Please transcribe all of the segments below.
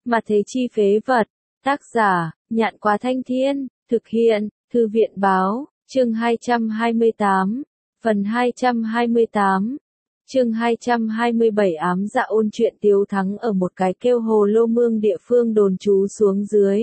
Mà thế chi phế vật. Tác giả, Nhạn Quá Thanh Thiên, thực hiện, Thư viện Báo, chương 228, phần 228, chương 227 ám dạ ôn chuyện Tiếu Thắng ở một cái kêu Hồ Lô Mương địa phương đồn trú xuống dưới.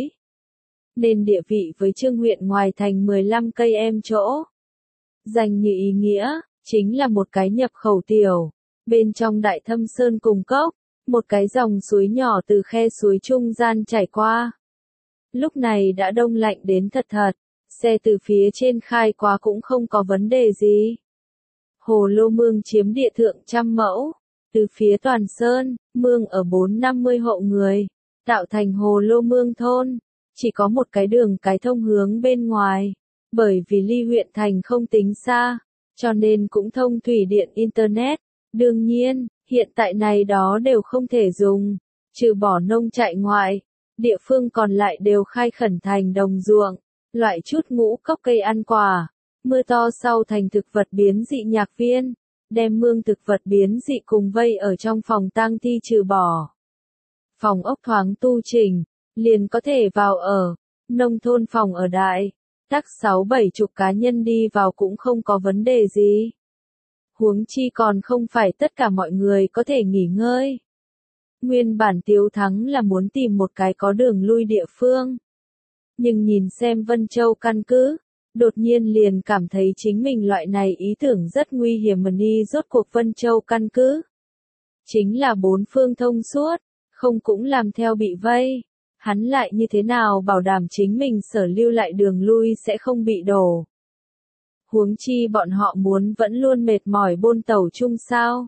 Nên địa vị với Trương huyện ngoài thành 15 cây em chỗ. Danh như ý nghĩa, chính là một cái nhập khẩu tiểu. Bên trong đại thâm sơn cùng cốc, một cái dòng suối nhỏ từ khe suối trung gian chảy qua. Lúc này đã đông lạnh đến thật thật, xe từ phía trên khai qua cũng không có vấn đề gì. Hồ Lô Mương chiếm địa thượng 100 mẫu, từ phía toàn sơn, mương ở 450 hộ người, tạo thành Hồ Lô Mương thôn, chỉ có một cái đường cái thông hướng bên ngoài, bởi vì ly huyện thành không tính xa, cho nên cũng thông thủy điện internet. Đương nhiên, hiện tại này đó đều không thể dùng, trừ bỏ nông trại ngoại, địa phương còn lại đều khai khẩn thành đồng ruộng, loại chút ngũ cốc cây ăn quả. Mưa to sau thành thực vật biến dị nhạc viên, đem mương thực vật biến dị cùng vây ở trong phòng tang thi trừ bỏ. Phòng ốc thoáng tu chỉnh, liền có thể vào ở, nông thôn phòng ở đại, tắc 6-7 chục cá nhân đi vào cũng không có vấn đề gì. Huống chi còn không phải tất cả mọi người có thể nghỉ ngơi. Nguyên bản Tiếu Thắng là muốn tìm một cái có đường lui địa phương. Nhưng nhìn xem Vân Châu căn cứ, đột nhiên liền cảm thấy chính mình loại này ý tưởng rất nguy hiểm mà đi rốt cuộc Vân Châu căn cứ. Chính là bốn phương thông suốt, không cũng làm theo bị vây. Hắn lại như thế nào bảo đảm chính mình sở lưu lại đường lui sẽ không bị đổ. Huống chi bọn họ muốn vẫn luôn mệt mỏi bôn tàu chung sao.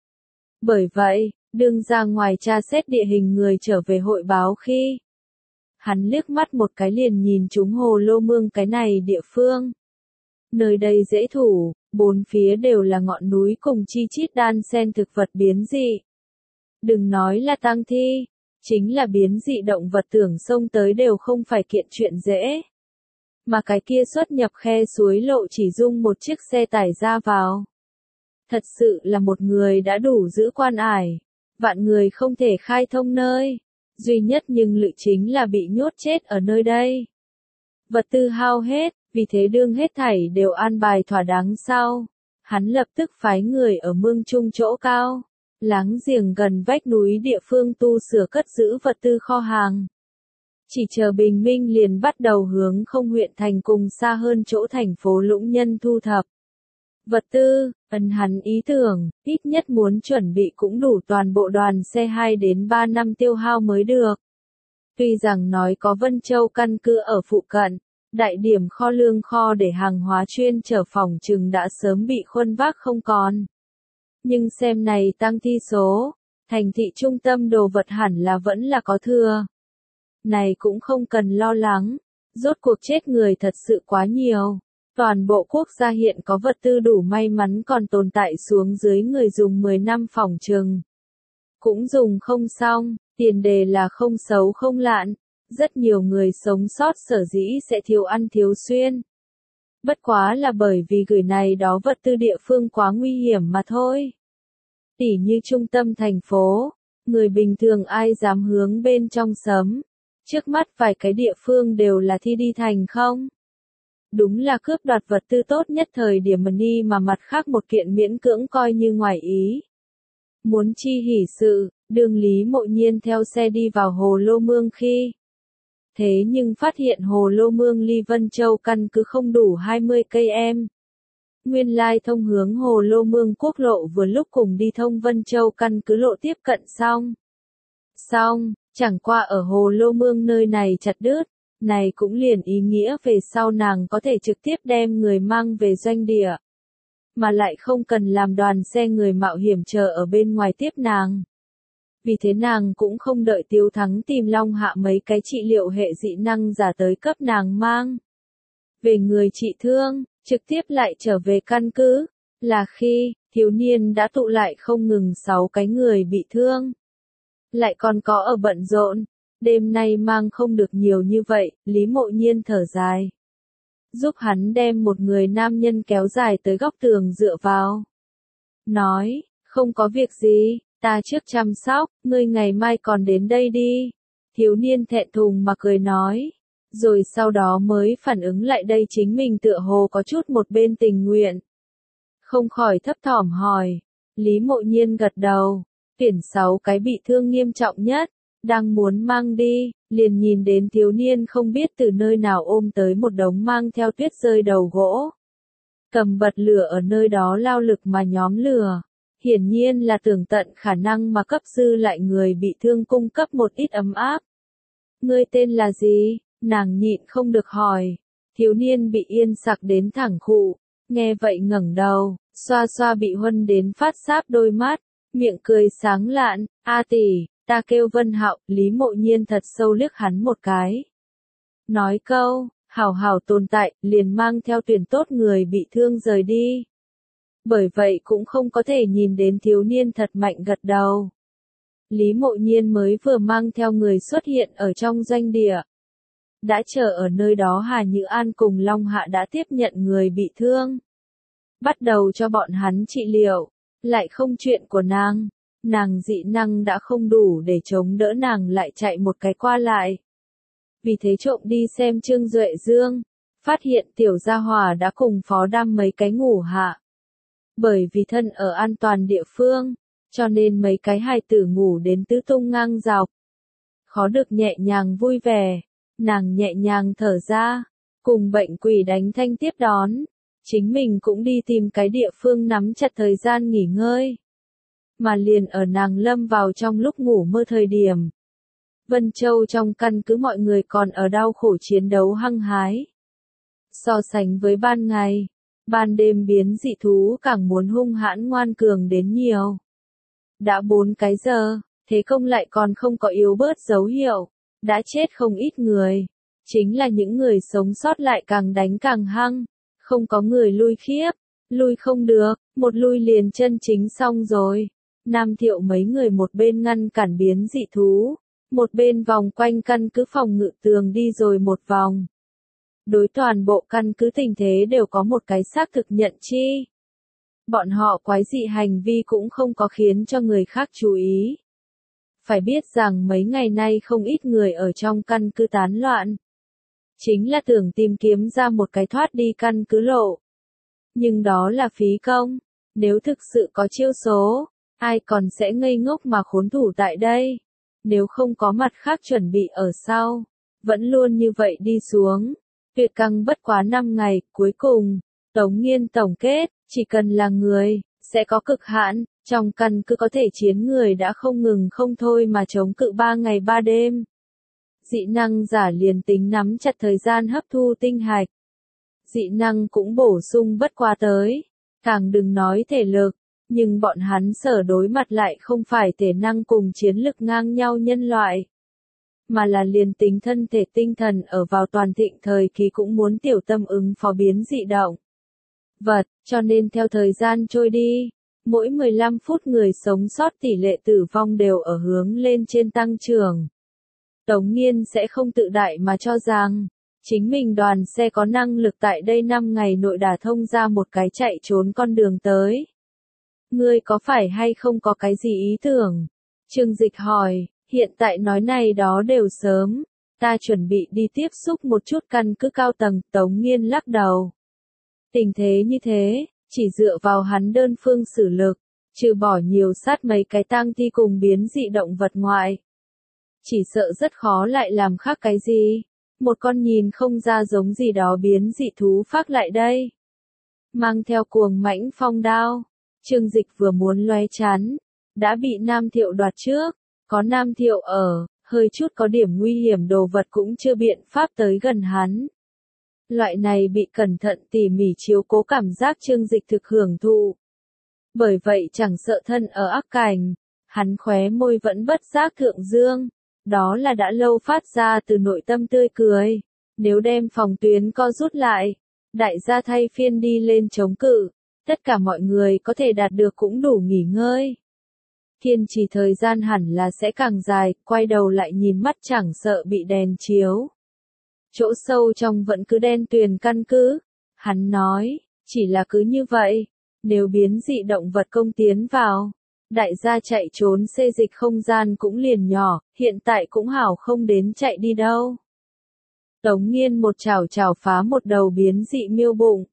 Bởi vậy, đương ra ngoài tra xét địa hình người trở về hội báo khi. Hắn liếc mắt một cái liền nhìn trúng Hồ Lô Mương cái này địa phương. Nơi đây dễ thủ, bốn phía đều là ngọn núi cùng chi chít đan xen thực vật biến dị. Đừng nói là tang thi, chính là biến dị động vật tưởng xông tới đều không phải kiện chuyện dễ. Mà cái kia xuất nhập khe suối lộ chỉ dung một chiếc xe tải ra vào. Thật sự là một người đã đủ giữ quan ải, vạn người không thể khai thông nơi. Duy nhất nhưng lự chính là bị nhốt chết ở nơi đây. Vật tư hao hết, vì thế đương hết thảy đều an bài thỏa đáng sau. Hắn lập tức phái người ở mương trung chỗ cao, láng giềng gần vách núi địa phương tu sửa cất giữ vật tư kho hàng. Chỉ chờ bình minh liền bắt đầu hướng không huyện thành cùng xa hơn chỗ thành phố Lũng Nhân thu thập. Vật tư, hắn ý tưởng, ít nhất muốn chuẩn bị cũng đủ toàn bộ đoàn xe 2 đến 3 năm tiêu hao mới được. Tuy rằng nói có Vân Châu căn cứ ở phụ cận, đại điểm kho lương kho để hàng hóa chuyên chở phòng chừng đã sớm bị khuân vác không còn. Nhưng xem này tăng thi số, thành thị trung tâm đồ vật hẳn là vẫn là có thừa. Này cũng không cần lo lắng, rốt cuộc chết người thật sự quá nhiều. Toàn bộ quốc gia hiện có vật tư đủ may mắn còn tồn tại xuống dưới người dùng 10 năm phòng chừng. Cũng dùng không xong, tiền đề là không xấu không lạn, rất nhiều người sống sót sở dĩ sẽ thiếu ăn thiếu xuyên. Bất quá là bởi vì gửi này đó vật tư địa phương quá nguy hiểm mà thôi. Tỉ như trung tâm thành phố, người bình thường ai dám hướng bên trong sớm. Trước mắt vài cái địa phương đều là thi đi thành không. Đúng là cướp đoạt vật tư tốt nhất thời điểm money mà mặt khác một kiện miễn cưỡng coi như ngoài ý. Muốn chi hỉ sự, đường Lý Mộ Nhiên theo xe đi vào Hồ Lô Mương khi. Thế nhưng phát hiện Hồ Lô Mương ly Vân Châu căn cứ không đủ 20 cây em. Nguyên lai thông hướng Hồ Lô Mương quốc lộ vừa lúc cùng đi thông Vân Châu căn cứ lộ tiếp cận xong. Chẳng qua ở Hồ Lô Mương nơi này chặt đứt, này cũng liền ý nghĩa về sau nàng có thể trực tiếp đem người mang về doanh địa. Mà lại không cần làm đoàn xe người mạo hiểm chờ ở bên ngoài tiếp nàng. Vì thế nàng cũng không đợi Tiếu Thắng tìm Long Hạ mấy cái trị liệu hệ dị năng giả tới cấp nàng mang. Về người trị thương, trực tiếp lại trở về căn cứ, là khi, thiếu niên đã tụ lại không ngừng 6 cái người bị thương. Lại còn có ở bận rộn, đêm nay mang không được nhiều như vậy, Lý Mộ Nhiên thở dài. Giúp hắn đem một người nam nhân kéo dài tới góc tường dựa vào. Nói, không có việc gì, ta trước chăm sóc, ngươi ngày mai còn đến đây đi. Thiếu niên thẹn thùng mà cười nói. Rồi sau đó mới phản ứng lại đây chính mình tựa hồ có chút một bên tình nguyện. Không khỏi thấp thỏm hỏi. Lý Mộ Nhiên gật đầu. Tuyển 6 cái bị thương nghiêm trọng nhất. Đang muốn mang đi, liền nhìn đến thiếu niên không biết từ nơi nào ôm tới một đống mang theo tuyết rơi đầu gỗ. Cầm bật lửa ở nơi đó lao lực mà nhóm lửa. Hiển nhiên là tưởng tận khả năng mà cấp dư lại người bị thương cung cấp một ít ấm áp. Ngươi tên là gì? Nàng nhịn không được hỏi. Thiếu niên bị yên sặc đến thẳng khụ. Nghe vậy ngẩng đầu, xoa xoa bị huân đến phát sáp đôi mắt. Miệng cười sáng lạn. A tỷ, ta kêu Vân Hạo. Lý Mộ Nhiên thật sâu liếc hắn một cái. Nói câu, hảo hảo tồn tại, liền mang theo tuyển tốt người bị thương rời đi. Bởi vậy cũng không có thể nhìn đến thiếu niên thật mạnh gật đầu. Lý Mộ Nhiên mới vừa mang theo người xuất hiện ở trong doanh địa. Đã chờ ở nơi đó Hà Như An cùng Long Hạ đã tiếp nhận người bị thương. Bắt đầu cho bọn hắn trị liệu. Lại không chuyện của nàng. Nàng dị năng đã không đủ để chống đỡ nàng lại chạy một cái qua lại. Vì thế trộm đi xem Trương Duệ Dương. Phát hiện tiểu gia hỏa đã cùng phó đam mấy cái ngủ hạ. Bởi vì thân ở an toàn địa phương, cho nên mấy cái hài tử ngủ đến tứ tung ngang dọc. Khó được nhẹ nhàng vui vẻ, nàng nhẹ nhàng thở ra, cùng bệnh quỷ đánh thanh tiếp đón. Chính mình cũng đi tìm cái địa phương nắm chặt thời gian nghỉ ngơi. Mà liền ở nàng lâm vào trong lúc ngủ mơ thời điểm. Vân Châu trong căn cứ mọi người còn ở đau khổ chiến đấu hăng hái. So sánh với ban ngày, ban đêm biến dị thú càng muốn hung hãn ngoan cường đến nhiều. Đã 4 cái giờ, thế công lại còn không có yếu bớt dấu hiệu, đã chết không ít người. Chính là những người sống sót lại càng đánh càng hăng, không có người lui khiếp, lui không được, một lui liền chân chính xong rồi. Nam Thiệu mấy người một bên ngăn cản biến dị thú, một bên vòng quanh căn cứ phòng ngự tường đi rồi một vòng. Đối toàn bộ căn cứ tình thế đều có một cái xác thực nhận chi. Bọn họ quái dị hành vi cũng không có khiến cho người khác chú ý. Phải biết rằng mấy ngày nay không ít người ở trong căn cứ tán loạn. Chính là tưởng tìm kiếm ra một cái thoát đi căn cứ lộ. Nhưng đó là phí công. Nếu thực sự có chiêu số, ai còn sẽ ngây ngốc mà khốn thủ tại đây. Nếu không có mặt khác chuẩn bị ở sau, vẫn luôn như vậy đi xuống. Tuyệt căng bất quá 5 ngày, cuối cùng, Tống Nghiên tổng kết, chỉ cần là người, sẽ có cực hạn, trong căn cứ có thể chiến người đã không ngừng không thôi mà chống cự 3 ngày 3 đêm. Dị năng giả liền tính nắm chặt thời gian hấp thu tinh hạch. Dị năng cũng bổ sung bất quá tới, càng đừng nói thể lực, nhưng bọn hắn sở đối mặt lại không phải thể năng cùng chiến lực ngang nhau nhân loại. Mà là liền tính thân thể tinh thần ở vào toàn thịnh thời kỳ cũng muốn tiểu tâm ứng phó biến dị động. Vật, cho nên theo thời gian trôi đi, mỗi 15 phút người sống sót tỷ lệ tử vong đều ở hướng lên trên tăng trưởng. Tống Nghiên sẽ không tự đại mà cho rằng, chính mình đoàn xe có năng lực tại đây 5 ngày nội đả thông ra một cái chạy trốn con đường tới. Ngươi có phải hay không có cái gì ý tưởng? Trương Dịch hỏi. Hiện tại nói này đó đều sớm, ta chuẩn bị đi tiếp xúc một chút căn cứ cao tầng. Tống Nghiên lắc đầu. Tình thế như thế, chỉ dựa vào hắn đơn phương xử lực, trừ bỏ nhiều sát mấy cái tang thi cùng biến dị động vật ngoại. Chỉ sợ rất khó lại làm khác cái gì, một con nhìn không ra giống gì đó biến dị thú phát lại đây. Mang theo cuồng mãnh phong đao, Trương Dịch vừa muốn lóe chán, đã bị Nam Thiệu đoạt trước. Có Nam Thiệu ở, hơi chút có điểm nguy hiểm đồ vật cũng chưa biện pháp tới gần hắn. Loại này bị cẩn thận tỉ mỉ chiếu cố cảm giác Trương Dịch thực hưởng thụ. Bởi vậy chẳng sợ thân ở ác cảnh, hắn khóe môi vẫn bất giác thượng dương. Đó là đã lâu phát ra từ nội tâm tươi cười. Nếu đem phòng tuyến co rút lại, đại gia thay phiên đi lên chống cự, tất cả mọi người có thể đạt được cũng đủ nghỉ ngơi. Kiên trì thời gian hẳn là sẽ càng dài, quay đầu lại nhìn mắt chẳng sợ bị đèn chiếu. Chỗ sâu trong vẫn cứ đen tuyền căn cứ. Hắn nói, chỉ là cứ như vậy, nếu biến dị động vật công tiến vào, Đại gia chạy trốn xê dịch không gian cũng liền nhỏ, hiện tại cũng hảo không đến chạy đi đâu. Tống Nghiên một chảo chảo phá một đầu biến dị miêu bụng.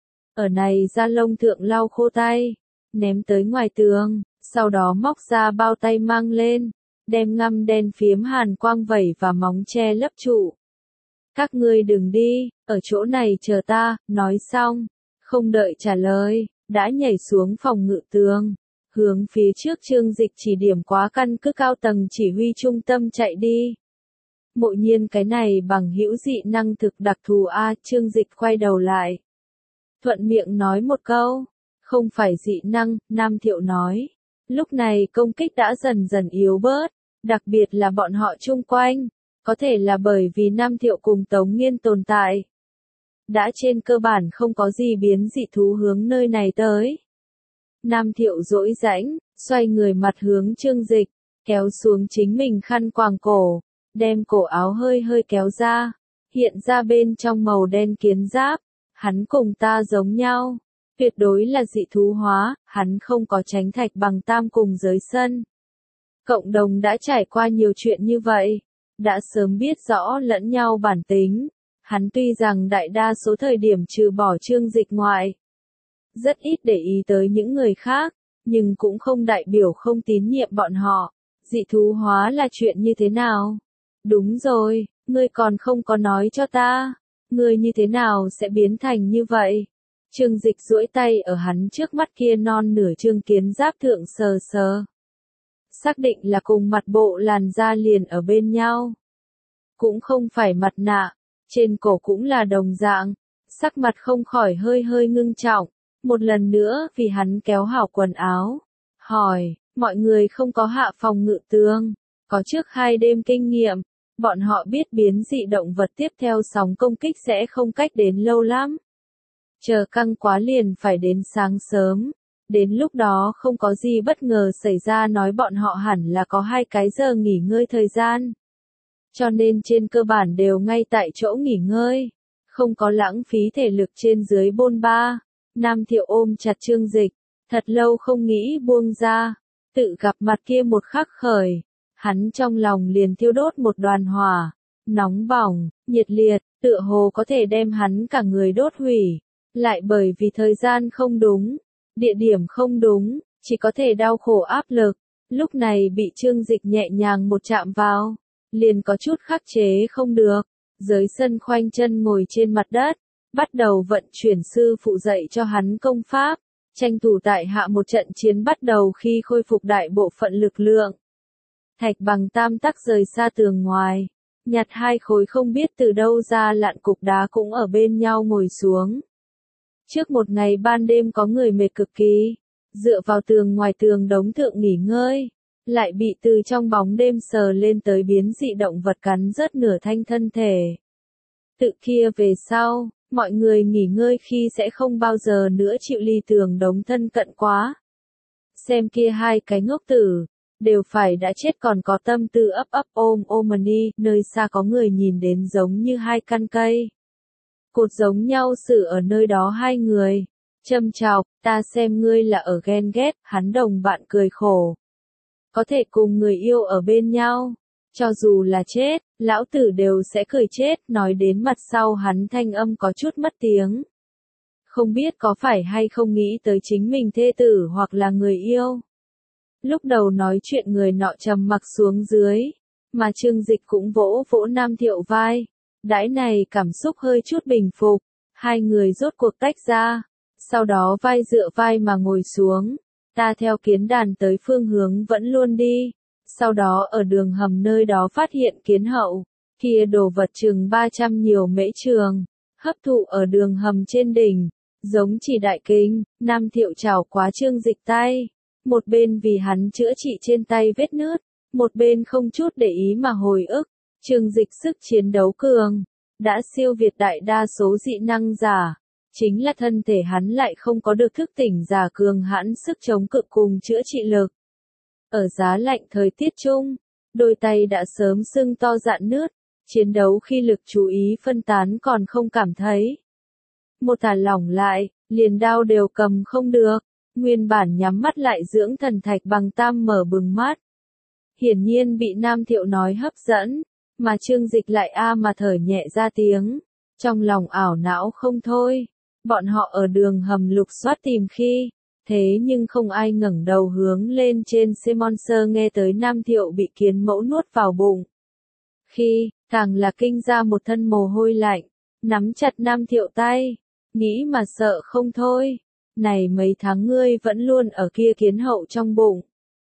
Ở này da lông thượng lau khô tay, ném tới ngoài tường, sau đó móc ra bao tay mang lên, đem ngăm đen phiếm hàn quang vẩy và móng che lấp trụ. Các ngươi đừng đi, ở chỗ này chờ ta, nói xong, không đợi trả lời, đã nhảy xuống phòng ngự tường, hướng phía trước Trương Dịch chỉ điểm quá căn cứ cao tầng chỉ huy trung tâm chạy đi. Mộ Nhiên cái này bằng hữu dị năng thực đặc thù a, Trương Dịch quay đầu lại. Thuận miệng nói một câu, không phải dị năng, Nam Thiệu nói. Lúc này công kích đã dần dần yếu bớt, đặc biệt là bọn họ chung quanh, có thể là bởi vì Nam Thiệu cùng Tống Nghiên tồn tại. Đã trên cơ bản không có gì biến dị thú hướng nơi này tới. Nam Thiệu dỗi rãnh, xoay người mặt hướng Trương Dịch, kéo xuống chính mình khăn quàng cổ, đem cổ áo hơi hơi kéo ra, hiện ra bên trong màu đen kiến giáp. Hắn cùng ta giống nhau, tuyệt đối là dị thú hóa, hắn không có tránh thạch bằng tam cùng giới sân. Cộng đồng đã trải qua nhiều chuyện như vậy, đã sớm biết rõ lẫn nhau bản tính. Hắn tuy rằng đại đa số thời điểm trừ bỏ Trương Dịch ngoại, rất ít để ý tới những người khác, nhưng cũng không đại biểu không tín nhiệm bọn họ. Dị thú hóa là chuyện như thế nào? Đúng rồi, ngươi còn không có nói cho ta. Ngươi như thế nào sẽ biến thành như vậy? Trương Dịch duỗi tay ở hắn trước mắt kia non nửa trương kiến giáp thượng sờ sờ. Xác định là cùng mặt bộ làn da liền ở bên nhau. Cũng không phải mặt nạ, trên cổ cũng là đồng dạng. Sắc mặt không khỏi hơi hơi ngưng trọng. Một lần nữa vì hắn kéo hảo quần áo. Hỏi, mọi người không có hạ phòng ngự tường, có trước 2 đêm kinh nghiệm. Bọn họ biết biến dị động vật tiếp theo sóng công kích sẽ không cách đến lâu lắm. Chờ căng quá liền phải đến sáng sớm. Đến lúc đó không có gì bất ngờ xảy ra nói bọn họ hẳn là có 2 cái giờ nghỉ ngơi thời gian. Cho nên trên cơ bản đều ngay tại chỗ nghỉ ngơi. Không có lãng phí thể lực trên dưới bôn ba. Nam Thiệu ôm chặt Trương Dịch. Thật lâu không nghĩ buông ra. Tự gặp mặt kia một khắc khởi. Hắn trong lòng liền thiêu đốt một đoàn hỏa, nóng bỏng, nhiệt liệt, tựa hồ có thể đem hắn cả người đốt hủy. Lại bởi vì thời gian không đúng, địa điểm không đúng, chỉ có thể đau khổ áp lực. Lúc này bị Trương Dịch nhẹ nhàng một chạm vào, liền có chút khắc chế không được. Dưới sân khoanh chân ngồi trên mặt đất, bắt đầu vận chuyển sư phụ dạy cho hắn công pháp, tranh thủ tại hạ một trận chiến bắt đầu khi khôi phục đại bộ phận lực lượng. Thạch bằng tam tắc rời xa tường ngoài, nhặt 2 khối không biết từ đâu ra lạn cục đá cũng ở bên nhau ngồi xuống. Trước một ngày ban đêm có người mệt cực kỳ, dựa vào tường ngoài tường đống thượng nghỉ ngơi, lại bị từ trong bóng đêm sờ lên tới biến dị động vật cắn rớt nửa thanh thân thể. Tự kia về sau, mọi người nghỉ ngơi khi sẽ không bao giờ nữa chịu ly tường đống thân cận quá. Xem kia 2 cái ngốc tử, đều phải đã chết còn có tâm tư ấp ấp ôm ôm nơi xa có người nhìn đến giống như 2 căn cây. Cột giống nhau xử ở nơi đó 2 người. Châm chọc, ta xem ngươi là ở ghen ghét, hắn đồng bạn cười khổ. Có thể cùng người yêu ở bên nhau, cho dù là chết, lão tử đều sẽ cười chết, nói đến mặt sau hắn thanh âm có chút mất tiếng. Không biết có phải hay không nghĩ tới chính mình thê tử hoặc là người yêu. Lúc đầu nói chuyện người nọ trầm mặc xuống dưới, mà Trương Dịch cũng vỗ vỗ Nam Thiệu vai. Đãi này cảm xúc hơi chút bình phục, 2 người rốt cuộc tách ra, sau đó vai dựa vai mà ngồi xuống. Ta theo kiến đàn tới phương hướng vẫn luôn đi, sau đó ở đường hầm nơi đó phát hiện kiến hậu, kia đồ vật chừng 300 nhiều mễ trường, hấp thụ ở đường hầm trên đỉnh, giống chỉ đại kinh. Nam Thiệu chảo quá Trương Dịch tay. Một bên vì hắn chữa trị trên tay vết nứt, một bên không chút để ý mà hồi ức. Trương Dịch sức chiến đấu cường, đã siêu việt đại đa số dị năng giả. Chính là thân thể hắn lại không có được thức tỉnh giả cường hãn sức chống cự cùng chữa trị lực. Ở giá lạnh thời tiết chung, đôi tay đã sớm sưng to rạn nứt, chiến đấu khi lực chú ý phân tán còn không cảm thấy. Một thả lỏng lại, liền đao đều cầm không được. Nguyên bản nhắm mắt lại dưỡng thần Thạch Bằng Tam mở bừng mắt. Hiển nhiên bị Nam Thiệu nói hấp dẫn, mà Trương Dịch lại mà thở nhẹ ra tiếng, trong lòng ảo não không thôi. Bọn họ ở đường hầm lục soát tìm khi, thế nhưng không ai ngẩng đầu hướng lên trên xe Monster nghe tới Nam Thiệu bị kiến mẫu nuốt vào bụng. Khi, càng là kinh ra một thân mồ hôi lạnh, nắm chặt Nam Thiệu tay, nghĩ mà sợ không thôi. Này mấy tháng ngươi vẫn luôn ở kia kiến hậu trong bụng.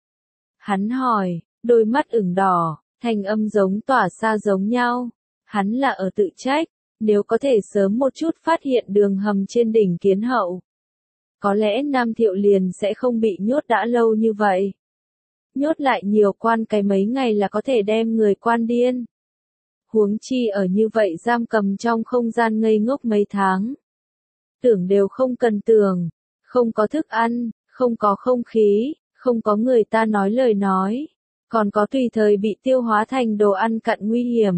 Hắn hỏi, đôi mắt ửng đỏ, thanh âm giống tỏa xa giống nhau. Hắn là ở tự trách, nếu có thể sớm một chút phát hiện đường hầm trên đỉnh kiến hậu. Có lẽ Nam Thiệu liền sẽ không bị nhốt đã lâu như vậy. Nhốt lại nhiều quan cái mấy ngày là có thể đem người quan điên. Huống chi ở như vậy giam cầm trong không gian ngây ngốc mấy tháng. Tưởng đều không cần tưởng, không có thức ăn, không có không khí, không có người ta nói lời nói, còn có tùy thời bị tiêu hóa thành đồ ăn cặn nguy hiểm.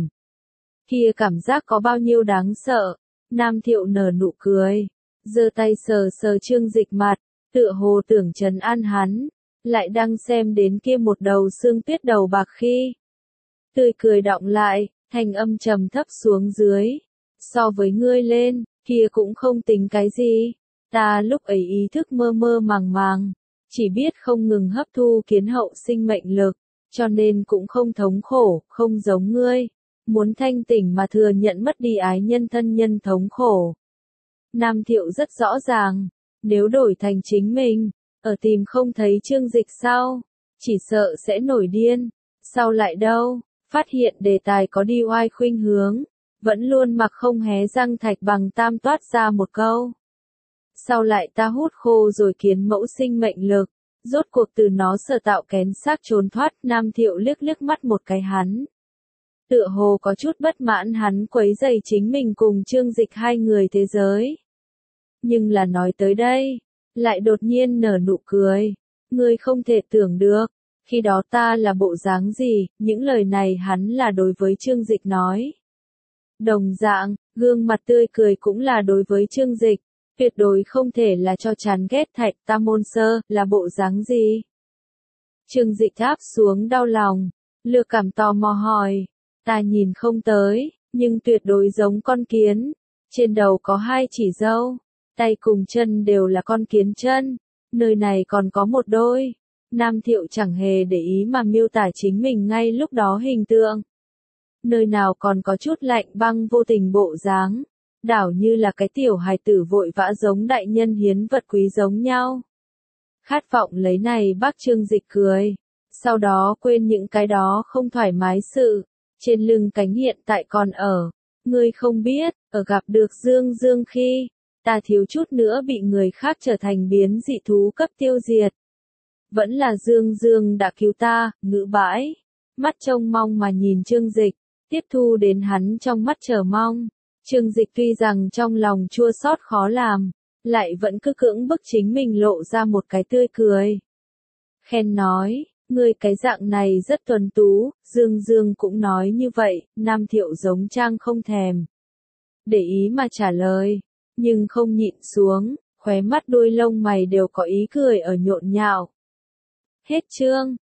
Kia cảm giác có bao nhiêu đáng sợ. Nam Thiệu nở nụ cười, giơ tay sờ sờ Trương Dịch mặt, tựa hồ tưởng trấn an hắn, lại đang xem đến kia một đầu xương tuyết đầu bạc khi. Tươi cười đọng lại, thanh âm trầm thấp xuống dưới. So với ngươi lên, kia cũng không tính cái gì. Ta lúc ấy ý thức mơ mơ màng màng, chỉ biết không ngừng hấp thu kiến hậu sinh mệnh lực, cho nên cũng không thống khổ, không giống ngươi. Muốn thanh tỉnh mà thừa nhận mất đi ái nhân thân nhân thống khổ. Nam Thiệu rất rõ ràng, nếu đổi thành chính mình, ở tìm không thấy Trương Dịch sau, chỉ sợ sẽ nổi điên. Sau lại đâu, phát hiện đề tài có đi oai khuynh hướng, vẫn luôn mặc không hé răng Thạch Bằng Tam toát ra một câu. Sau lại ta hút khô rồi kiến mẫu sinh mệnh lực, rốt cuộc từ nó sở tạo kén xác trốn thoát. Nam Thiệu liếc liếc mắt một cái hắn. Tựa hồ có chút bất mãn hắn quấy rầy chính mình cùng Trương Dịch hai người thế giới. Nhưng là nói tới đây, lại đột nhiên nở nụ cười. Ngươi không thể tưởng được, khi đó ta là bộ dáng gì, những lời này hắn là đối với Trương Dịch nói. Đồng dạng, gương mặt tươi cười cũng là đối với Trương Dịch, tuyệt đối không thể là cho chán ghét Thạch Tam Môn Sơ, là bộ dáng gì. Trương Dịch áp xuống đau lòng, lừa cảm tò mò hỏi, ta nhìn không tới, nhưng tuyệt đối giống con kiến, trên đầu có hai chỉ râu, tay cùng chân đều là con kiến chân, nơi này còn có một đôi. Nam Thiệu chẳng hề để ý mà miêu tả chính mình ngay lúc đó hình tượng. Nơi nào còn có chút lạnh băng vô tình bộ dáng, đảo như là cái tiểu hài tử vội vã giống đại nhân hiến vật quý giống nhau. Khát vọng lấy này bác Trương Dịch cười, sau đó quên những cái đó không thoải mái sự, trên lưng cánh hiện tại còn ở. Ngươi không biết, ở gặp được Dương Dương khi, ta thiếu chút nữa bị người khác trở thành biến dị thú cấp tiêu diệt. Vẫn là Dương Dương đã cứu ta, ngữ bãi. Mắt trông mong mà nhìn Trương Dịch, tiếp thu đến hắn trong mắt chờ mong. Trương Dịch tuy rằng trong lòng chua xót khó làm, lại vẫn cứ cưỡng bức chính mình lộ ra một cái tươi cười. Khen nói, ngươi cái dạng này rất tuấn tú, Dương Dương cũng nói như vậy. Nam Thiệu giống trang không thèm để ý mà trả lời, nhưng không nhịn xuống, khóe mắt đuôi lông mày đều có ý cười ở nhộn nhạo. Hết chương.